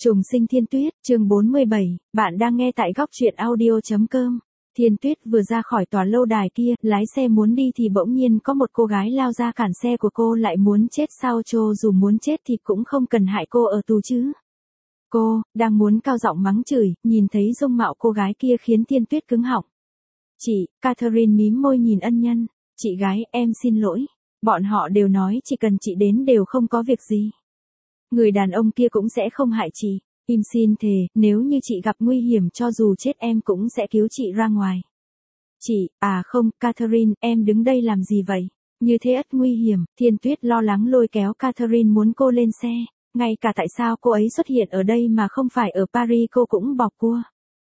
Trùng sinh Thiên Tuyết, chương 47, bạn đang nghe tại góc truyện audio.com. Thiên Tuyết vừa ra khỏi tòa lâu đài kia, lái xe muốn đi thì bỗng nhiên có một cô gái lao ra cản xe của cô, lại muốn chết sao? Cho dù muốn chết thì cũng không cần hại cô ở tù chứ. Cô, đang muốn cao giọng mắng chửi, nhìn thấy dung mạo cô gái kia khiến Thiên Tuyết cứng họng. Chị, Catherine mím môi nhìn ân nhân. Chị gái, em xin lỗi. Bọn họ đều nói chỉ cần chị đến đều không có việc gì. Người đàn ông kia cũng sẽ không hại chị. Im xin thề, nếu như chị gặp nguy hiểm cho dù chết em cũng sẽ cứu chị ra ngoài. Chị, à không, Catherine, em đứng đây làm gì vậy? Như thế ắt nguy hiểm. Thiên Tuyết lo lắng lôi kéo Catherine muốn cô lên xe. Ngay cả tại sao cô ấy xuất hiện ở đây mà không phải ở Paris cô cũng bỏ cua.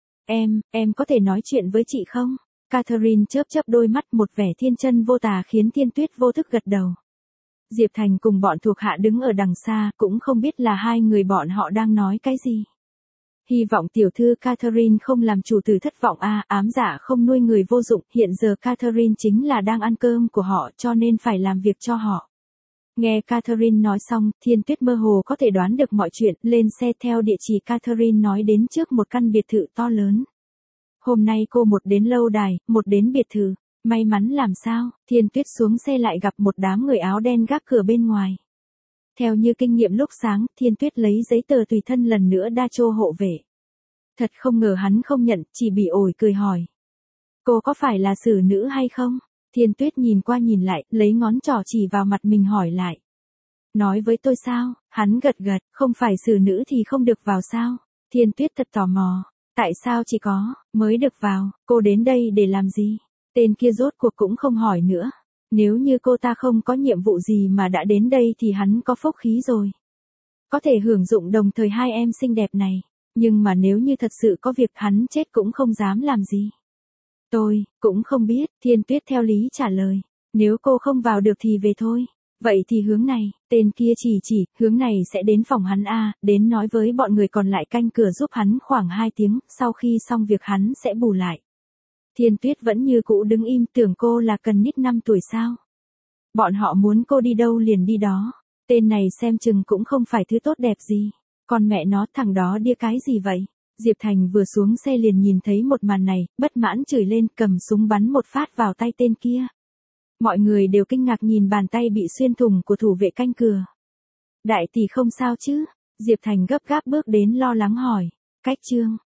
Em có thể nói chuyện với chị không? Catherine chớp chớp đôi mắt, một vẻ thiên chân vô tà khiến Thiên Tuyết vô thức gật đầu. Diệp Thành cùng bọn thuộc hạ đứng ở đằng xa, cũng không biết là hai người bọn họ đang nói cái gì. Hy vọng tiểu thư Catherine không làm chủ tử thất vọng a, ám giả không nuôi người vô dụng, hiện giờ Catherine chính là đang ăn cơm của họ cho nên phải làm việc cho họ. Nghe Catherine nói xong, Thiên Tuyết mơ hồ có thể đoán được mọi chuyện, lên xe theo địa chỉ Catherine nói đến trước một căn biệt thự to lớn. Hôm nay cô một đến lâu đài, một đến biệt thự. May mắn làm sao, Thiên Tuyết xuống xe lại gặp một đám người áo đen gác cửa bên ngoài. Theo như kinh nghiệm lúc sáng, Thiên Tuyết lấy giấy tờ tùy thân lần nữa đa chô hộ vệ. Thật không ngờ hắn không nhận, chỉ bị ổi cười hỏi. Cô có phải là xử nữ hay không? Thiên Tuyết nhìn qua nhìn lại, lấy ngón trỏ chỉ vào mặt mình hỏi lại. Nói với tôi sao? Hắn gật gật, không phải xử nữ thì không được vào sao? Thiên Tuyết thật tò mò. Tại sao chỉ có, mới được vào, cô đến đây để làm gì? Tên kia rốt cuộc cũng không hỏi nữa. Nếu như cô ta không có nhiệm vụ gì mà đã đến đây thì hắn có phúc khí rồi. Có thể hưởng dụng đồng thời hai em xinh đẹp này. Nhưng mà nếu như thật sự có việc hắn chết cũng không dám làm gì. Tôi, cũng không biết, Thiên Tuyết theo lý trả lời. Nếu cô không vào được thì về thôi. Vậy thì hướng này, tên kia chỉ, hướng này sẽ đến phòng hắn a, đến nói với bọn người còn lại canh cửa giúp hắn khoảng 2 tiếng, sau khi xong việc hắn sẽ bù lại. Thiên Tuyết vẫn như cũ đứng im, tưởng cô là cần nít 5 tuổi sao. Bọn họ muốn cô đi đâu liền đi đó. Tên này xem chừng cũng không phải thứ tốt đẹp gì. Còn mẹ nó, thằng đó đĩa cái gì vậy? Diệp Thành vừa xuống xe liền nhìn thấy một màn này, bất mãn chửi lên, cầm súng bắn một phát vào tay tên kia. Mọi người đều kinh ngạc nhìn bàn tay bị xuyên thủng của thủ vệ canh cửa. Đại tỷ không sao chứ? Diệp Thành gấp gáp bước đến lo lắng hỏi. Cách trương,